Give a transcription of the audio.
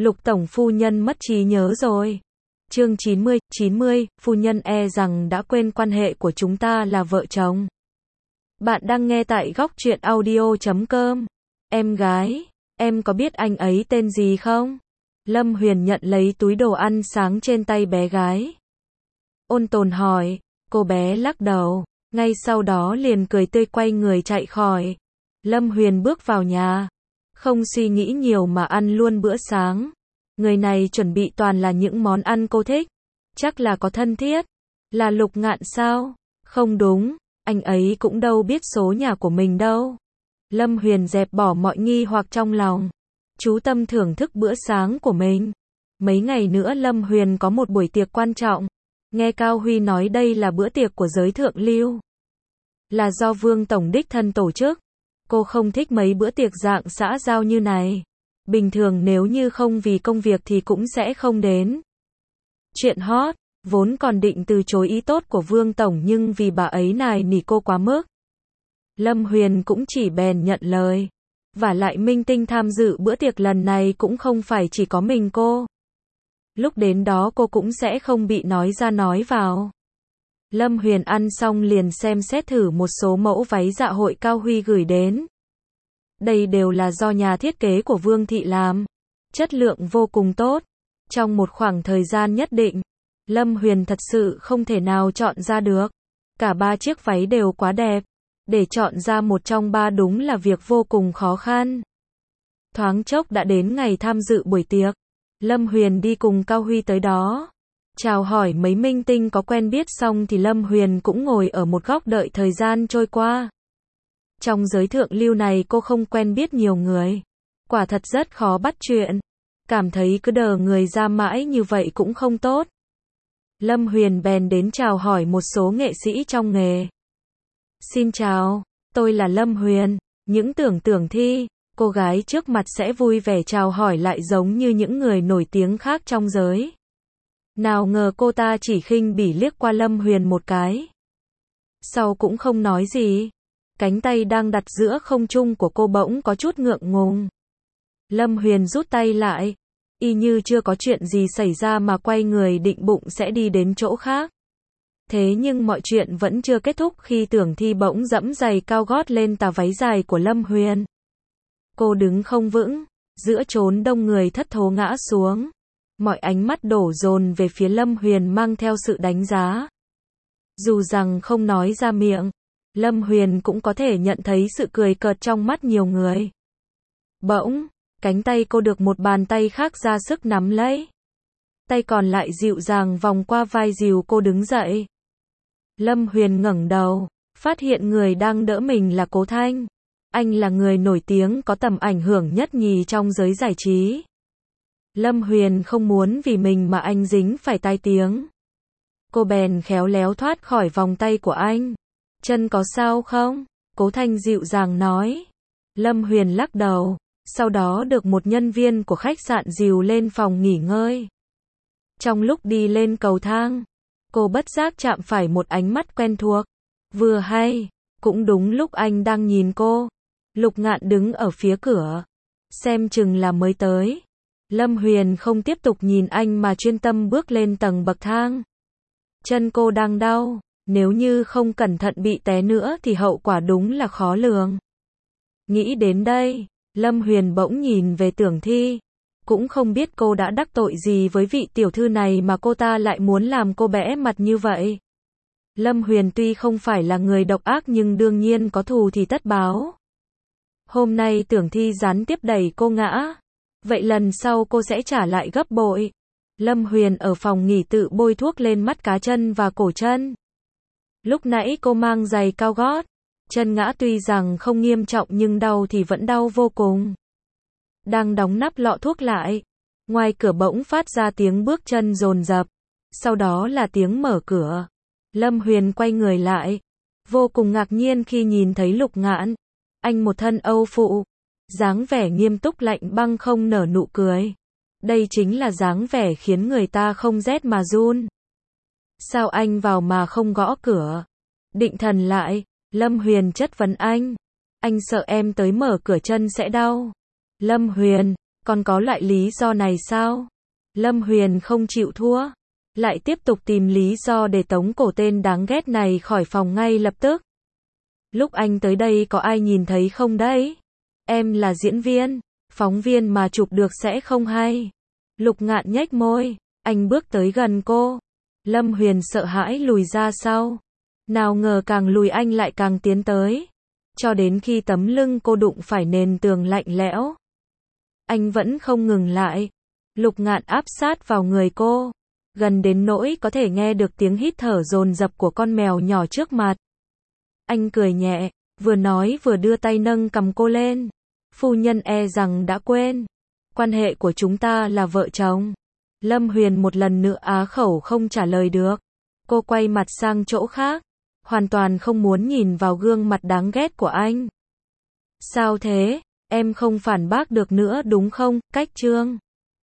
Lục tổng phu nhân mất trí nhớ rồi. Chương 90, phu nhân e rằng đã quên quan hệ của chúng ta là vợ chồng. Bạn đang nghe tại góc truyện audio.com. Em gái, em có biết anh ấy tên gì không? Lâm Huyền nhận lấy túi đồ ăn sáng trên tay bé gái. Ôn tồn hỏi, cô bé lắc đầu, ngay sau đó liền cười tươi quay người chạy khỏi. Lâm Huyền bước vào nhà, không suy nghĩ nhiều mà ăn luôn bữa sáng. Người này chuẩn bị toàn là những món ăn cô thích. Chắc là có thân thiết. Là Lục Ngạn sao? Không đúng, anh ấy cũng đâu biết số nhà của mình đâu. Lâm Huyền dẹp bỏ mọi nghi hoặc trong lòng. Chú tâm thưởng thức bữa sáng của mình. Mấy ngày nữa Lâm Huyền có một buổi tiệc quan trọng. Nghe Cao Huy nói đây là bữa tiệc của giới thượng lưu. Là do Vương Tổng đích thân tổ chức. Cô không thích mấy bữa tiệc dạng xã giao như này. Bình thường nếu như không vì công việc thì cũng sẽ không đến. Chuyện hot, vốn còn định từ chối ý tốt của Vương Tổng nhưng vì bà ấy nài nỉ cô quá mức. Lâm Huyền cũng chỉ bèn nhận lời. Vả lại minh tinh tham dự bữa tiệc lần này cũng không phải chỉ có mình cô. Lúc đến đó cô cũng sẽ không bị nói ra nói vào. Lâm Huyền ăn xong liền xem xét thử một số mẫu váy dạ hội Cao Huy gửi đến. Đây đều là do nhà thiết kế của Vương Thị làm. Chất lượng vô cùng tốt. Trong một khoảng thời gian nhất định, Lâm Huyền thật sự không thể nào chọn ra được. Cả ba chiếc váy đều quá đẹp. Để chọn ra một trong ba đúng là việc vô cùng khó khăn. Thoáng chốc đã đến ngày tham dự buổi tiệc. Lâm Huyền đi cùng Cao Huy tới đó. Chào hỏi mấy minh tinh có quen biết xong thì Lâm Huyền cũng ngồi ở một góc đợi thời gian trôi qua. Trong giới thượng lưu này cô không quen biết nhiều người. Quả thật rất khó bắt chuyện. Cảm thấy cứ đờ người ra mãi như vậy cũng không tốt. Lâm Huyền bèn đến chào hỏi một số nghệ sĩ trong nghề. Xin chào, tôi là Lâm Huyền. Những tưởng thi, cô gái trước mặt sẽ vui vẻ chào hỏi lại giống như những người nổi tiếng khác trong giới. Nào ngờ cô ta chỉ khinh bỉ liếc qua Lâm Huyền một cái. Sau cũng không nói gì. Cánh tay đang đặt giữa không trung của cô bỗng có chút ngượng ngùng. Lâm Huyền rút tay lại, y như chưa có chuyện gì xảy ra mà quay người định bụng sẽ đi đến chỗ khác. Thế nhưng mọi chuyện vẫn chưa kết thúc khi Tưởng Thi bỗng giẫm giày cao gót lên tà váy dài của Lâm Huyền. Cô đứng không vững, giữa chốn đông người thất thố ngã xuống. Mọi ánh mắt đổ dồn về phía Lâm Huyền mang theo sự đánh giá. Dù rằng không nói ra miệng, Lâm Huyền cũng có thể nhận thấy sự cười cợt trong mắt nhiều người. Bỗng, cánh tay cô được một bàn tay khác ra sức nắm lấy. Tay còn lại dịu dàng vòng qua vai dìu cô đứng dậy. Lâm Huyền ngẩng đầu, phát hiện người đang đỡ mình là Cố Thanh. Anh là người nổi tiếng có tầm ảnh hưởng nhất nhì trong giới giải trí. Lâm Huyền không muốn vì mình mà anh dính phải tai tiếng. Cô bèn khéo léo thoát khỏi vòng tay của anh. Chân có sao không? Cố Thanh dịu dàng nói. Lâm Huyền lắc đầu, sau đó được một nhân viên của khách sạn dìu lên phòng nghỉ ngơi. Trong lúc đi lên cầu thang, cô bất giác chạm phải một ánh mắt quen thuộc. Vừa hay, cũng đúng lúc anh đang nhìn cô. Lục Ngạn đứng ở phía cửa, xem chừng là mới tới. Lâm Huyền không tiếp tục nhìn anh mà chuyên tâm bước lên tầng bậc thang. Chân cô đang đau, nếu như không cẩn thận bị té nữa thì hậu quả đúng là khó lường. Nghĩ đến đây, Lâm Huyền bỗng nhìn về Tưởng Thi. Cũng không biết cô đã đắc tội gì với vị tiểu thư này mà cô ta lại muốn làm cô bẽ mặt như vậy. Lâm Huyền tuy không phải là người độc ác nhưng đương nhiên có thù thì tất báo. Hôm nay Tưởng Thi gián tiếp đẩy cô ngã. Vậy lần sau cô sẽ trả lại gấp bội. Lâm Huyền ở phòng nghỉ tự bôi thuốc lên mắt cá chân và cổ chân. Lúc nãy cô mang giày cao gót. Chân ngã tuy rằng không nghiêm trọng nhưng đau thì vẫn đau vô cùng. Đang đóng nắp lọ thuốc lại. Ngoài cửa bỗng phát ra tiếng bước chân dồn dập. Sau đó là tiếng mở cửa. Lâm Huyền quay người lại. Vô cùng ngạc nhiên khi nhìn thấy Lục Ngạn. Anh một thân Âu phục. Dáng vẻ nghiêm túc lạnh băng không nở nụ cười. Đây chính là dáng vẻ khiến người ta không rét mà run. Sao anh vào mà không gõ cửa? Định thần lại, Lâm Huyền chất vấn anh. Anh sợ em tới mở cửa chân sẽ đau. Lâm Huyền, Còn có loại lý do này sao? Lâm Huyền không chịu thua. Lại tiếp tục tìm lý do để tống cổ tên đáng ghét này khỏi phòng ngay lập tức. Lúc anh tới đây có ai nhìn thấy không đấy? Em là diễn viên, phóng viên mà chụp được sẽ không hay. Lục Ngạn nhếch môi, anh bước tới gần cô. Lâm Huyền sợ hãi lùi ra sau. Nào ngờ càng lùi anh lại càng tiến tới. Cho đến khi tấm lưng cô đụng phải nền tường lạnh lẽo. Anh vẫn không ngừng lại. Lục Ngạn áp sát vào người cô. Gần đến nỗi có thể nghe được tiếng hít thở dồn dập của con mèo nhỏ trước mặt. Anh cười nhẹ, vừa nói vừa đưa tay nâng cầm cô lên. Phu nhân e rằng đã quên. Quan hệ của chúng ta là vợ chồng. Lâm Huyền một lần nữa á khẩu không trả lời được. Cô quay mặt sang chỗ khác. Hoàn toàn không muốn nhìn vào gương mặt đáng ghét của anh. Sao thế? Em không phản bác được nữa đúng không, Cách Trương?